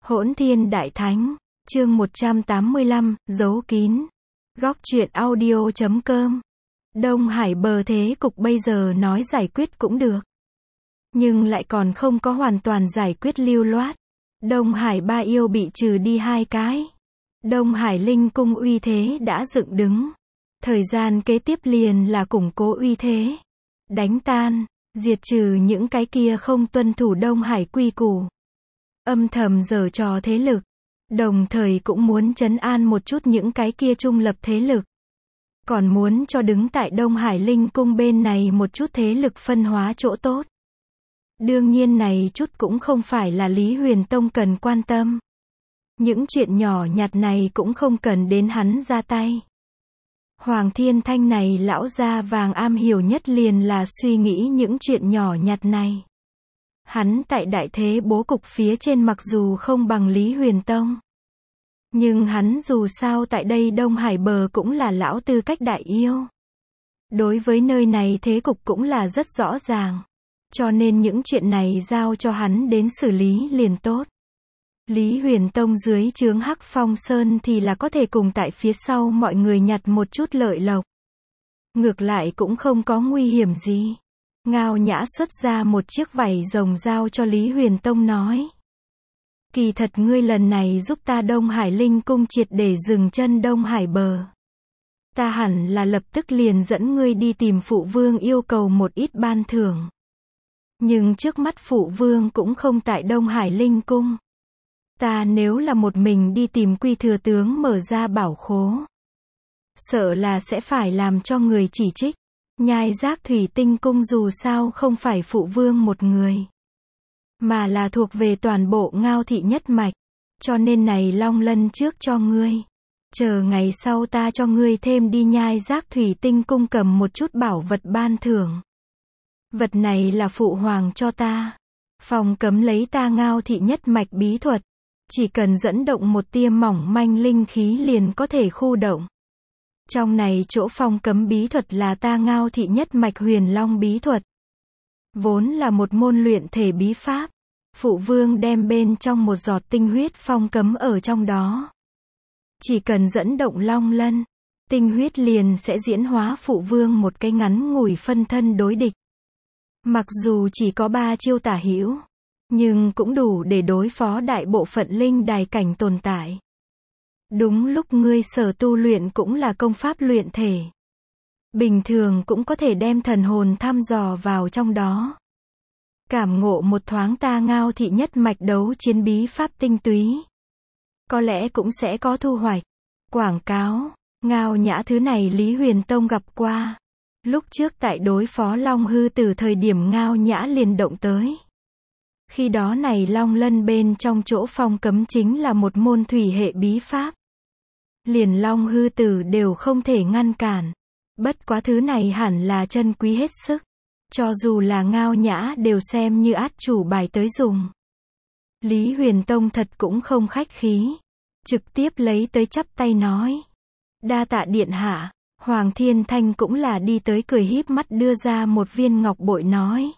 Hỗn Thiên Đại Thánh, chương 185, giấu kín. Góc truyện audio.com. Đông Hải bờ thế cục bây giờ nói giải quyết cũng được, nhưng lại còn không có hoàn toàn giải quyết lưu loát. Đông Hải ba yêu bị trừ đi 2 cái. Đông Hải Linh cung uy thế đã dựng đứng. Thời gian kế tiếp liền là củng cố uy thế, đánh tan, diệt trừ những cái kia không tuân thủ Đông Hải quy củ, âm thầm giở trò thế lực, đồng thời cũng muốn trấn an một chút những cái kia trung lập thế lực. Còn muốn cho đứng tại Đông Hải Linh cung bên này một chút thế lực phân hóa chỗ tốt. Đương nhiên này chút cũng không phải là Lý Huyền Tông cần quan tâm. Những chuyện nhỏ nhặt này cũng không cần đến hắn ra tay. Hoàng Thiên Thanh này lão da vàng am hiểu nhất liền là suy nghĩ những chuyện nhỏ nhặt này. Hắn tại đại thế bố cục phía trên mặc dù không bằng Lý Huyền Tông, nhưng hắn dù sao tại đây Đông Hải bờ cũng là lão tư cách đại yêu. Đối với nơi này thế cục cũng là rất rõ ràng. Cho nên những chuyện này giao cho hắn đến xử lý liền tốt. Lý Huyền Tông dưới trướng Hắc Phong Sơn thì là có thể cùng tại phía sau mọi người nhặt một chút lợi lộc. Ngược lại cũng không có nguy hiểm gì. Ngao Nhã xuất ra một chiếc vảy rồng giao cho Lý Huyền Tông nói. Kỳ thật ngươi lần này giúp ta Đông Hải Linh cung triệt để dừng chân Đông Hải bờ. Ta hẳn là lập tức liền dẫn ngươi đi tìm phụ vương yêu cầu một ít ban thưởng. Nhưng trước mắt phụ vương cũng không tại Đông Hải Linh cung. Ta nếu là một mình đi tìm Quy thừa tướng mở ra bảo khố, sợ là sẽ phải làm cho người chỉ trích. Nhai Giác Thủy Tinh cung dù sao không phải phụ vương một người, mà là thuộc về toàn bộ Ngao thị nhất mạch. Cho nên này Long Lân trước cho ngươi. Chờ ngày sau ta cho ngươi thêm đi Nhai Giác Thủy Tinh cung cầm một chút bảo vật ban thưởng. Vật này là phụ hoàng cho ta. Phong cấm lấy ta Ngao thị nhất mạch bí thuật. Chỉ cần dẫn động một tia mỏng manh linh khí liền có thể khu động. Trong này chỗ phong cấm bí thuật là ta Ngao thị nhất mạch Huyền Long bí thuật. Vốn là một môn luyện thể bí pháp. Phụ vương đem bên trong một giọt tinh huyết phong cấm ở trong đó. Chỉ cần dẫn động Long Lân, tinh huyết liền sẽ diễn hóa phụ vương một cái ngắn ngủi phân thân đối địch. Mặc dù chỉ có 3 chiêu tả hữu, nhưng cũng đủ để đối phó đại bộ phận linh đài cảnh tồn tại. Đúng lúc ngươi sở tu luyện cũng là công pháp luyện thể. Bình thường cũng có thể đem thần hồn thăm dò vào trong đó. Cảm ngộ một thoáng ta Ngao thị nhất mạch đấu chiến bí pháp tinh túy. Có lẽ cũng sẽ có thu hoạch. Quảng cáo, Ngao Nhã thứ này Lý Huyền Tông gặp qua. Lúc trước tại đối phó Long Hư từ thời điểm Ngao Nhã liền động tới. Khi đó này Long Lân bên trong chỗ phong cấm chính là một môn thủy hệ bí pháp. Liền Long Hư tử đều không thể ngăn cản. Bất quá thứ này hẳn là chân quý hết sức. Cho dù là Ngao Nhã đều xem như át chủ bài tới dùng. Lý Huyền Tông thật cũng không khách khí. Trực tiếp lấy tới chắp tay nói. Đa tạ điện hạ. Hoàng Thiên Thanh cũng là đi tới cười híp mắt đưa ra một viên ngọc bội nói.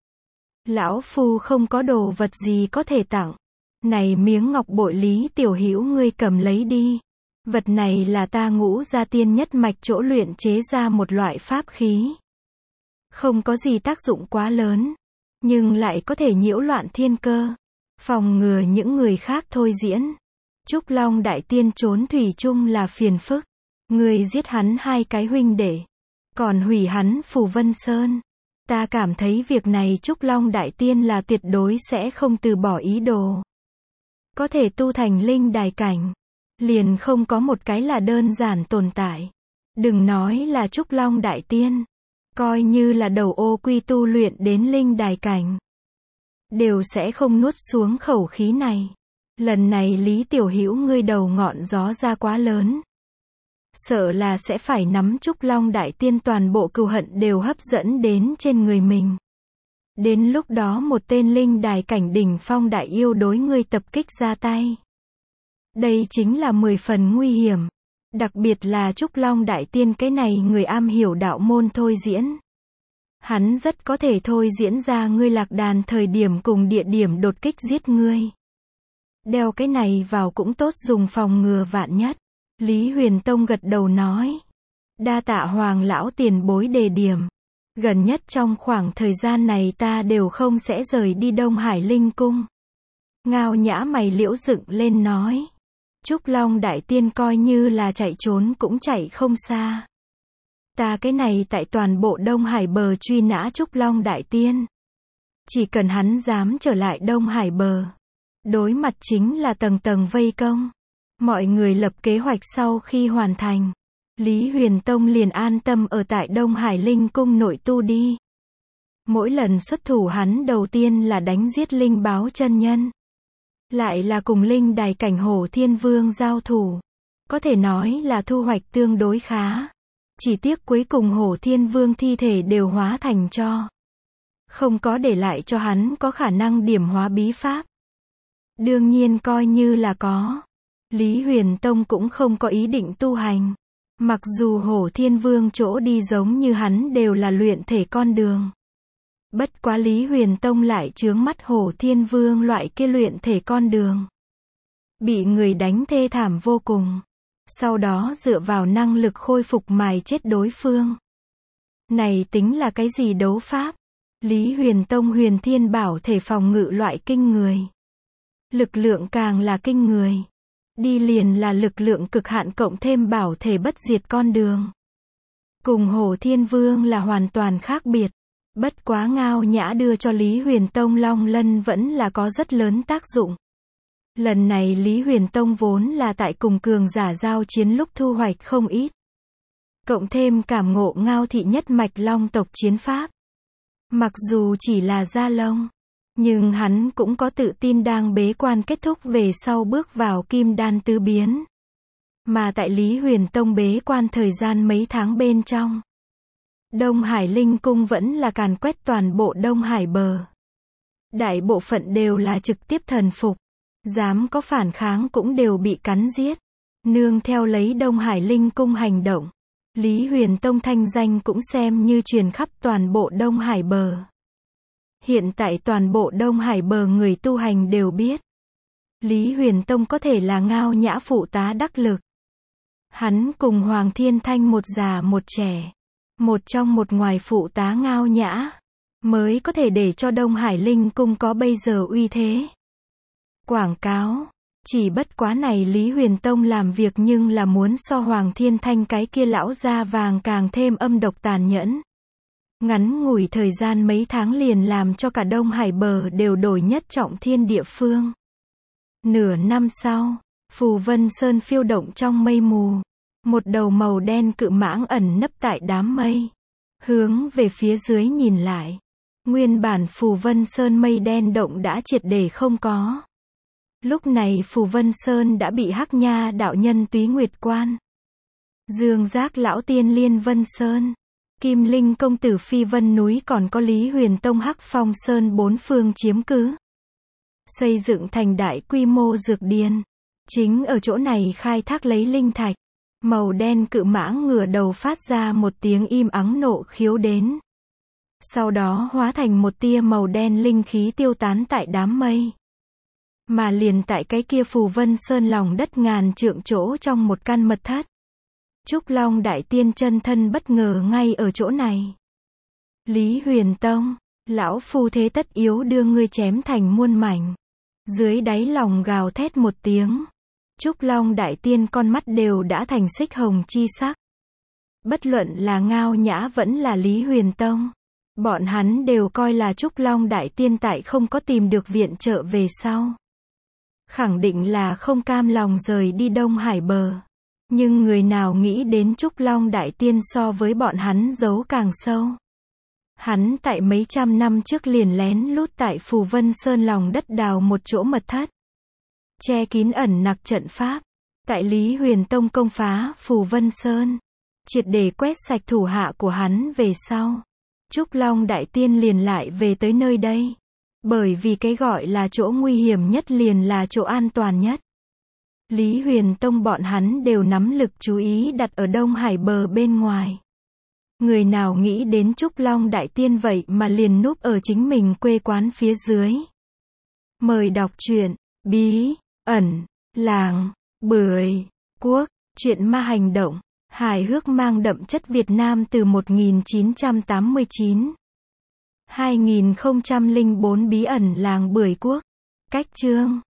Lão phu không có đồ vật gì có thể tặng. Này miếng ngọc bội Lý tiểu hữu ngươi cầm lấy đi. Vật này là ta Ngũ Gia Tiên nhất mạch chỗ luyện chế ra một loại pháp khí. Không có gì tác dụng quá lớn, nhưng lại có thể nhiễu loạn thiên cơ, phòng ngừa những người khác thôi diễn. Trúc Long Đại Tiên trốn thủy chung là phiền phức. Người giết hắn 2 cái huynh đệ, còn hủy hắn Phù Vân Sơn. Ta cảm thấy việc này Trúc Long Đại Tiên là tuyệt đối sẽ không từ bỏ ý đồ. Có thể tu thành linh đài cảnh, liền không có một cái là đơn giản tồn tại. Đừng nói là Trúc Long Đại Tiên, coi như là đầu ô quy tu luyện đến linh đài cảnh, đều sẽ không nuốt xuống khẩu khí này. Lần này Lý tiểu hữu ngươi đầu ngọn gió ra quá lớn. Sợ là sẽ phải nắm Trúc Long Đại Tiên toàn bộ cừu hận đều hấp dẫn đến trên người mình. Đến lúc đó một tên linh đài cảnh đỉnh phong đại yêu đối ngươi tập kích ra tay. Đây chính là 10 phần nguy hiểm. Đặc biệt là Trúc Long Đại Tiên cái này người am hiểu đạo môn thôi diễn. Hắn rất có thể thôi diễn ra ngươi lạc đàn thời điểm cùng địa điểm đột kích giết ngươi. Đeo cái này vào cũng tốt dùng phòng ngừa vạn nhất. Lý Huyền Tông gật đầu nói. Đa tạ Hoàng lão tiền bối đề điểm. Gần nhất trong khoảng thời gian này ta đều không sẽ rời đi Đông Hải Linh Cung. Ngao Nhã mày liễu dựng lên nói. Trúc Long Đại Tiên coi như là chạy trốn cũng chạy không xa. Ta cái này tại toàn bộ Đông Hải bờ truy nã Trúc Long Đại Tiên. Chỉ cần hắn dám trở lại Đông Hải bờ. Đối mặt chính là tầng tầng vây công. Mọi người lập kế hoạch sau khi hoàn thành. Lý Huyền Tông liền an tâm ở tại Đông Hải Linh Cung nội tu đi. Mỗi lần xuất thủ hắn đầu tiên là đánh giết Linh Báo chân nhân. Lại là cùng Linh Đài Cảnh Hổ Thiên Vương giao thủ. Có thể nói là thu hoạch tương đối khá. Chỉ tiếc cuối cùng Hổ Thiên Vương thi thể đều hóa thành tro. Không có để lại cho hắn có khả năng điểm hóa bí pháp. Đương nhiên coi như là có. Lý Huyền Tông cũng không có ý định tu hành. Mặc dù Hổ Thiên Vương chỗ đi giống như hắn đều là luyện thể con đường. Bất quá Lý Huyền Tông lại chướng mắt Hổ Thiên Vương loại kia luyện thể con đường. Bị người đánh thê thảm vô cùng. Sau đó dựa vào năng lực khôi phục mài chết đối phương. Này tính là cái gì đấu pháp? Lý Huyền Tông Huyền Thiên Bảo thể phòng ngự loại kinh người. Lực lượng càng là kinh người. Đi liền là lực lượng cực hạn cộng thêm bảo thể bất diệt con đường. Cùng Hổ Thiên Vương là hoàn toàn khác biệt. Bất quá Ngao Nhã đưa cho Lý Huyền Tông Long Lân vẫn là có rất lớn tác dụng. Lần này Lý Huyền Tông vốn là tại cùng cường giả giao chiến lúc thu hoạch không ít. Cộng thêm cảm ngộ Ngao thị nhất mạch Long tộc chiến pháp. Mặc dù chỉ là da lông, nhưng hắn cũng có tự tin đang bế quan kết thúc về sau bước vào kim đan tứ biến. Mà tại Lý Huyền Tông bế quan thời gian mấy tháng bên trong. Đông Hải Linh Cung vẫn là càn quét toàn bộ Đông Hải bờ. Đại bộ phận đều là trực tiếp thần phục. Dám có phản kháng cũng đều bị cắn giết. Nương theo lấy Đông Hải Linh Cung hành động. Lý Huyền Tông thanh danh cũng xem như truyền khắp toàn bộ Đông Hải bờ. Hiện tại toàn bộ Đông Hải bờ người tu hành đều biết. Lý Huyền Tông có thể là Ngao Nhã phụ tá đắc lực. Hắn cùng Hoàng Thiên Thanh một già một trẻ. Một trong một ngoài phụ tá Ngao Nhã. Mới có thể để cho Đông Hải Linh Cung có bây giờ uy thế. Quảng cáo. Chỉ bất quá này Lý Huyền Tông làm việc nhưng là muốn so Hoàng Thiên Thanh cái kia lão da vàng càng thêm âm độc tàn nhẫn. Ngắn ngủi thời gian mấy tháng liền làm cho cả Đông Hải bờ đều đổi nhất trọng thiên địa phương. Nửa năm sau, Phù Vân Sơn phiêu động trong mây mù. Một đầu màu đen cự mãng ẩn nấp tại đám mây. Hướng về phía dưới nhìn lại. Nguyên bản Phù Vân Sơn mây đen động đã triệt để không có. Lúc này Phù Vân Sơn đã bị Hắc Nha đạo nhân Túy Nguyệt Quan, Dương Giác lão tiên Liên Vân Sơn, Kim Linh công tử Phi Vân núi còn có Lý Huyền Tông Hắc Phong Sơn bốn phương chiếm cứ. Xây dựng thành đại quy mô dược điền. Chính ở chỗ này khai thác lấy linh thạch. Màu đen cự mãng ngửa đầu phát ra một tiếng im ắng nộ khiếu đến. Sau đó hóa thành một tia màu đen linh khí tiêu tán tại đám mây. Mà liền tại cái kia Phù Vân Sơn lòng đất ngàn trượng chỗ trong một căn mật thất. Trúc Long Đại Tiên chân thân bất ngờ ngay ở chỗ này. Lý Huyền Tông, lão phu thế tất yếu đưa ngươi chém thành muôn mảnh. Dưới đáy lòng gào thét một tiếng. Trúc Long Đại Tiên con mắt đều đã thành xích hồng chi sắc. Bất luận là Ngao Nhã vẫn là Lý Huyền Tông. Bọn hắn đều coi là Trúc Long Đại Tiên tại không có tìm được viện trợ về sau. Khẳng định là không cam lòng rời đi Đông Hải bờ. Nhưng người nào nghĩ đến Trúc Long Đại Tiên so với bọn hắn giấu càng sâu. Hắn tại mấy trăm năm trước liền lén lút tại Phù Vân Sơn lòng đất đào một chỗ mật thất. Che kín ẩn nặc trận pháp. Tại Lý Huyền Tông công phá Phù Vân Sơn. Triệt để quét sạch thủ hạ của hắn về sau. Trúc Long Đại Tiên liền lại về tới nơi đây. Bởi vì cái gọi là chỗ nguy hiểm nhất liền là chỗ an toàn nhất. Lý Huyền Tông bọn hắn đều nắm lực chú ý đặt ở Đông Hải bờ bên ngoài. Người nào nghĩ đến Trúc Long Đại Tiên vậy mà liền núp ở chính mình quê quán phía dưới. Mời đọc truyện Bí ẩn, làng, bưởi, quốc, truyện ma hành động, hài hước mang đậm chất Việt Nam từ 1989. 2004 Bí ẩn làng bưởi quốc. Cách chương